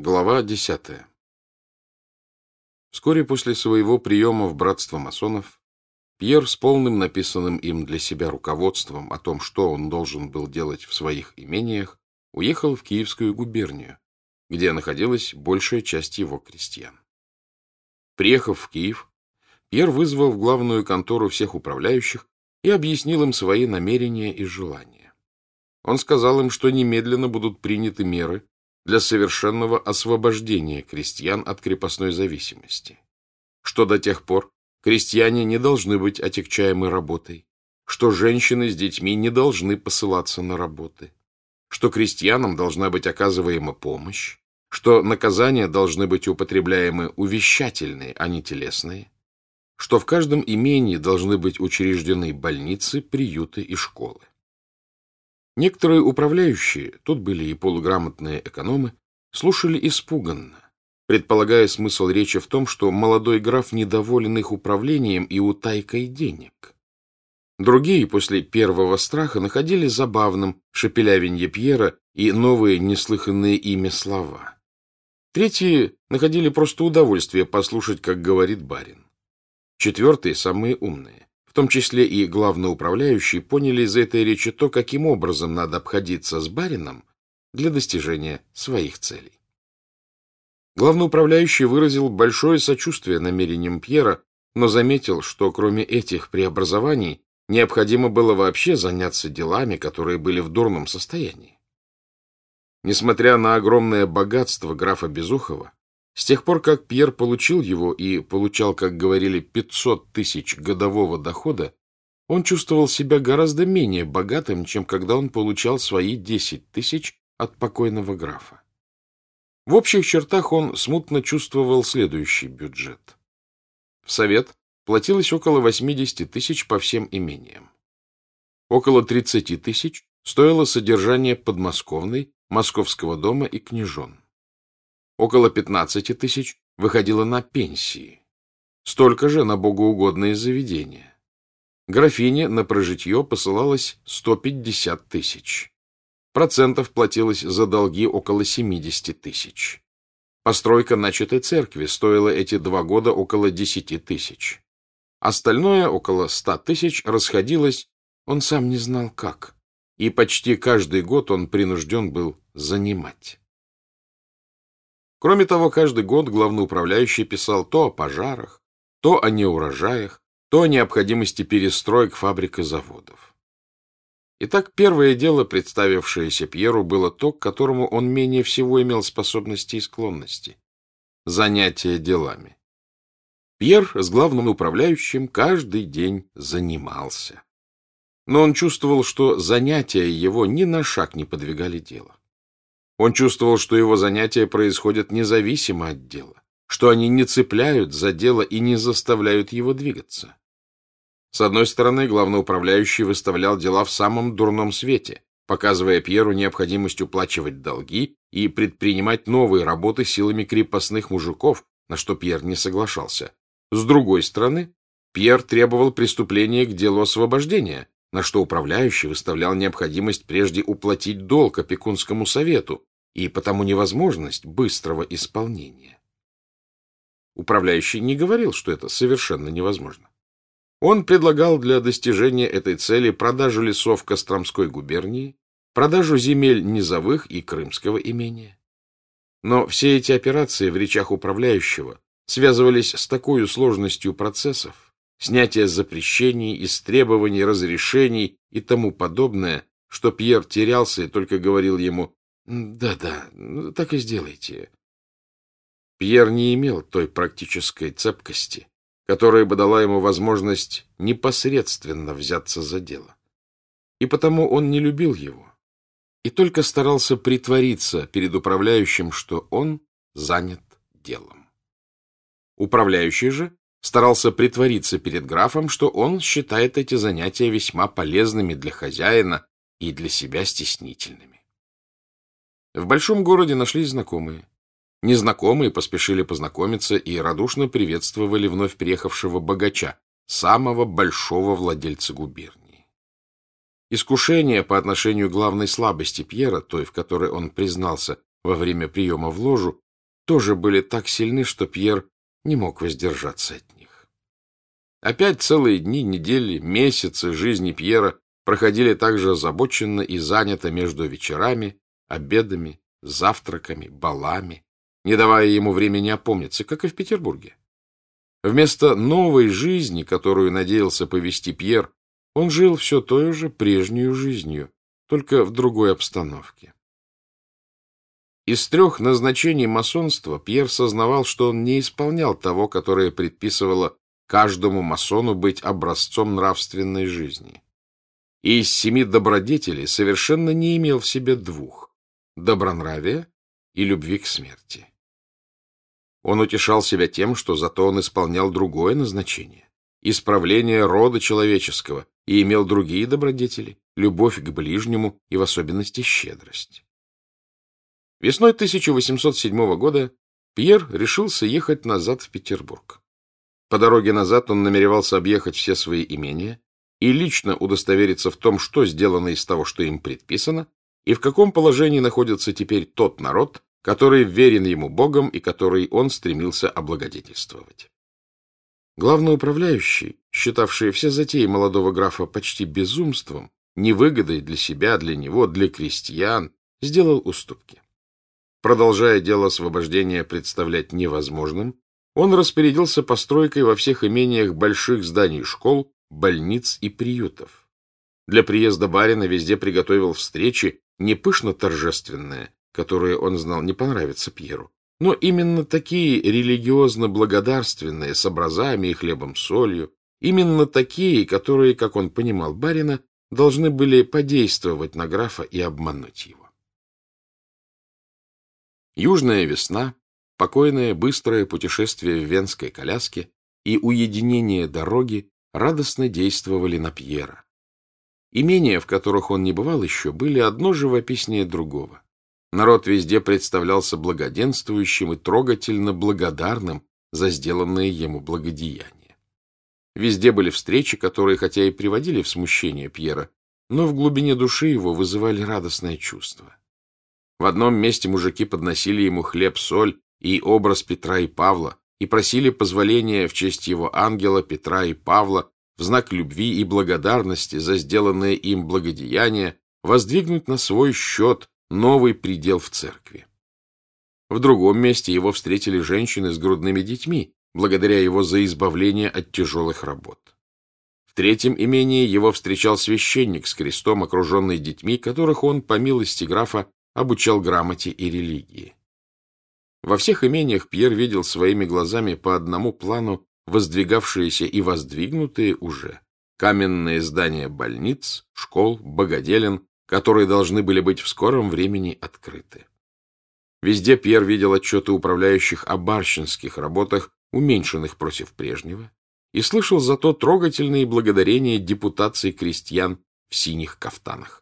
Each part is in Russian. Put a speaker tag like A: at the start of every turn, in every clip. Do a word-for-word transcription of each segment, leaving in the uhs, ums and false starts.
A: Глава десятая. Вскоре после своего приема в братство масонов Пьер с полным написанным им для себя руководством о том, что он должен был делать в своих имениях, уехал в Киевскую губернию, где находилась большая часть его крестьян. Приехав в Киев, Пьер вызвал в главную контору всех управляющих и объяснил им свои намерения и желания. Он сказал им, что немедленно будут приняты меры для совершенного освобождения крестьян от крепостной зависимости, что до тех пор крестьяне не должны быть отягчаемы работой, что женщины с детьми не должны посылаться на работы, что крестьянам должна быть оказываема помощь, что наказания должны быть употребляемы увещательные, а не телесные, что в каждом имении должны быть учреждены больницы, приюты и школы. Некоторые управляющие, тут были и полуграмотные экономы, слушали испуганно, предполагая смысл речи в том, что молодой граф недоволен их управлением и утайкой денег. Другие после первого страха находили забавным шепелявенье Пьера и новые неслыханные ими слова. Третьи находили просто удовольствие послушать, как говорит барин. Четвертые, самые умные, в том числе и главноуправляющие, поняли из этой речи то, каким образом надо обходиться с барином для достижения своих целей. Главноуправляющий выразил большое сочувствие намерениям Пьера, но заметил, что кроме этих преобразований необходимо было вообще заняться делами, которые были в дурном состоянии. Несмотря на огромное богатство графа Безухова, с тех пор, как Пьер получил его и получал, как говорили, пятьсот тысяч годового дохода, он чувствовал себя гораздо менее богатым, чем когда он получал свои десять тысяч от покойного графа. В общих чертах он смутно чувствовал следующий бюджет. В совет платилось около восемьдесят тысяч по всем имениям. Около тридцать тысяч стоило содержание подмосковной, московского дома и княжон. Около пятнадцати тысяч выходило на пенсии. Столько же на богоугодные заведения. Графине на прожитье посылалось сто пятьдесят тысяч. Процентов платилось за долги около семьдесят тысяч. Постройка начатой церкви стоила эти два года около десяти тысяч. Остальное, около ста тысяч, расходилось, он сам не знал как, и почти каждый год он принужден был занимать. Кроме того, каждый год главноуправляющий писал то о пожарах, то о неурожаях, то о необходимости перестроек фабрик и заводов. Итак, первое дело, представившееся Пьеру, было то, к которому он менее всего имел способности и склонности – занятие делами. Пьер с главным управляющим каждый день занимался. Но он чувствовал, что занятия его ни на шаг не подвигали дело. Он чувствовал, что его занятия происходят независимо от дела, что они не цепляют за дело и не заставляют его двигаться. С одной стороны, главноуправляющий выставлял дела в самом дурном свете, показывая Пьеру необходимость уплачивать долги и предпринимать новые работы силами крепостных мужиков, на что Пьер не соглашался. С другой стороны, Пьер требовал приступления к делу освобождения, на что управляющий выставлял необходимость прежде уплатить долг опекунскому совету и потому невозможность быстрого исполнения. Управляющий не говорил, что это совершенно невозможно. Он предлагал для достижения этой цели продажу лесов Костромской губернии, продажу земель низовых и крымского имения. Но все эти операции в речах управляющего связывались с такой сложностью процессов, снятие запрещений, истребований, разрешений и тому подобное, что Пьер терялся и только говорил ему «да-да, так и сделайте». Пьер не имел той практической цепкости, которая бы дала ему возможность непосредственно взяться за дело. И потому он не любил его и только старался притвориться перед управляющим, что он занят делом. Управляющий же старался притвориться перед графом, что он считает эти занятия весьма полезными для хозяина и для себя стеснительными. В большом городе нашлись знакомые. Незнакомые поспешили познакомиться и радушно приветствовали вновь приехавшего богача, самого большого владельца губернии. Искушение по отношению к главной слабости Пьера, той, в которой он признался во время приема в ложу, тоже были так сильны, что Пьер не мог воздержаться от них. Опять целые дни, недели, месяцы жизни Пьера проходили так же озабоченно и занято между вечерами, обедами, завтраками, балами, не давая ему времени опомниться, как и в Петербурге. Вместо новой жизни, которую надеялся повести Пьер, он жил все той же прежнюю жизнью, только в другой обстановке. Из трех назначений масонства Пьер сознавал, что он не исполнял того, которое предписывало каждому масону быть образцом нравственной жизни. И из семи добродетелей совершенно не имел в себе двух — добронравия и любви к смерти. Он утешал себя тем, что зато он исполнял другое назначение — исправление рода человеческого, и имел другие добродетели — любовь к ближнему и в особенности щедрость. Весной тысяча восемьсот седьмого года Пьер решился ехать назад в Петербург. По дороге назад он намеревался объехать все свои имения и лично удостовериться в том, что сделано из того, что им предписано, и в каком положении находится теперь тот народ, который верен ему Богом и который он стремился облагодетельствовать. Главноуправляющий, считавший все затеи молодого графа почти безумством, невыгодой для себя, для него, для крестьян, сделал уступки. Продолжая дело освобождения представлять невозможным, он распорядился постройкой во всех имениях больших зданий школ, больниц и приютов. Для приезда барина везде приготовил встречи не пышно-торжественные, которые, он знал, не понравятся Пьеру, но именно такие религиозно-благодарственные, с образами и хлебом-солью, именно такие, которые, как он понимал барина, должны были подействовать на графа и обмануть его. Южная весна, покойное быстрое путешествие в венской коляске и уединение дороги радостно действовали на Пьера. Имения, в которых он не бывал еще, были одно живописнее другого. Народ везде представлялся благоденствующим и трогательно благодарным за сделанные ему благодеяния. Везде были встречи, которые, хотя и приводили в смущение Пьера, но в глубине души его вызывали радостное чувство. В одном месте мужики подносили ему хлеб-соль и образ Петра и Павла и просили позволения в честь его ангела Петра и Павла в знак любви и благодарности за сделанное им благодеяние воздвигнуть на свой счет новый предел в церкви. В другом месте его встретили женщины с грудными детьми, благодаря его за избавление от тяжелых работ. В третьем имении его встречал священник с крестом, окруженный детьми, которых он, по милости графа, обучал грамоте и религии. Во всех имениях Пьер видел своими глазами по одному плану воздвигавшиеся и воздвигнутые уже каменные здания больниц, школ, богоделен, которые должны были быть в скором времени открыты. Везде Пьер видел отчеты управляющих о барщинских работах, уменьшенных против прежнего, и слышал зато трогательные благодарения депутаций крестьян в синих кафтанах.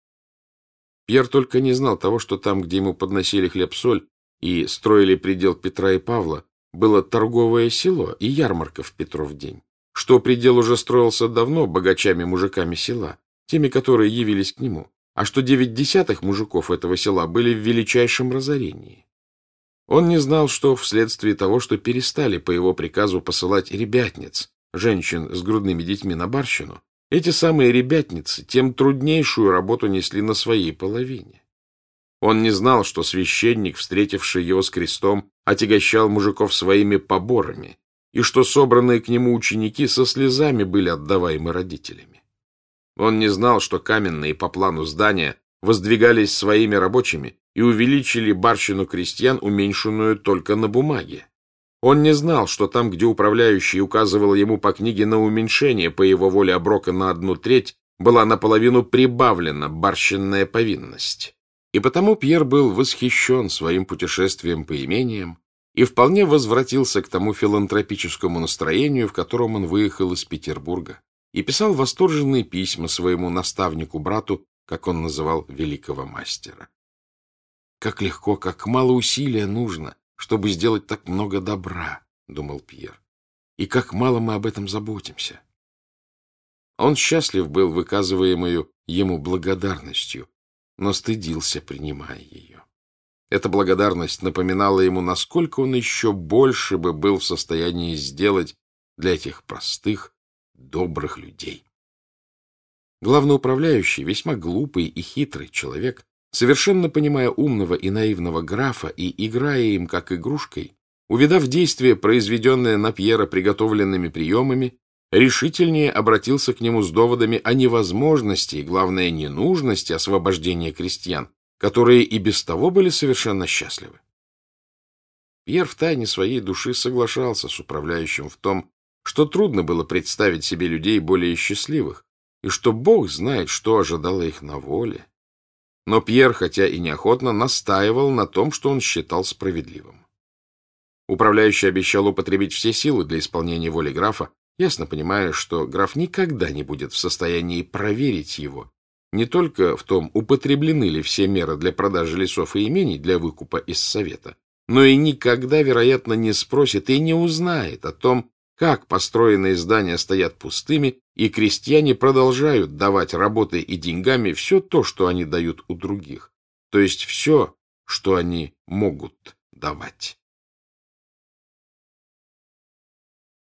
A: Пьер только не знал того, что там, где ему подносили хлеб-соль и строили предел Петра и Павла, было торговое село и ярмарка в Петров день, что предел уже строился давно богачами-мужиками села, теми, которые явились к нему, а что девять десятых мужиков этого села были в величайшем разорении. Он не знал, что вследствие того, что перестали по его приказу посылать ребятниц, женщин с грудными детьми на барщину, эти самые ребятницы тем труднейшую работу несли на своей половине. Он не знал, что священник, встретивший его с крестом, отягощал мужиков своими поборами, и что собранные к нему ученики со слезами были отдаваемы родителями. Он не знал, что каменные по плану здания воздвигались своими рабочими и увеличили барщину крестьян, уменьшенную только на бумаге. Он не знал, что там, где управляющий указывал ему по книге на уменьшение по его воле оброка на одну треть, была наполовину прибавлена барщинная повинность. И потому Пьер был восхищен своим путешествием по имениям и вполне возвратился к тому филантропическому настроению, в котором он выехал из Петербурга, и писал восторженные письма своему наставнику-брату, как он называл великого мастера. «Как легко, как мало усилия нужно, чтобы сделать так много добра», — думал Пьер, — «и как мало мы об этом заботимся». Он счастлив был выказываемую ему благодарностью, но стыдился, принимая ее. Эта благодарность напоминала ему, насколько он еще больше бы был в состоянии сделать для этих простых, добрых людей. Главноуправляющий, весьма глупый и хитрый человек, совершенно понимая умного и наивного графа и играя им как игрушкой, увидав действие, произведенное на Пьера приготовленными приемами, решительнее обратился к нему с доводами о невозможности и, главное, ненужности освобождения крестьян, которые и без того были совершенно счастливы. Пьер в тайне своей души соглашался с управляющим в том, что трудно было представить себе людей более счастливых, и что Бог знает, что ожидало их на воле. Но Пьер, хотя и неохотно, настаивал на том, что он считал справедливым. Управляющий обещал употребить все силы для исполнения воли графа, ясно понимая, что граф никогда не будет в состоянии проверить его, не только в том, употреблены ли все меры для продажи лесов и имений для выкупа из совета, но и никогда, вероятно, не спросит и не узнает о том, как построенные здания стоят пустыми, и крестьяне продолжают давать работой и деньгами все то, что они дают у других, то есть все, что они могут давать.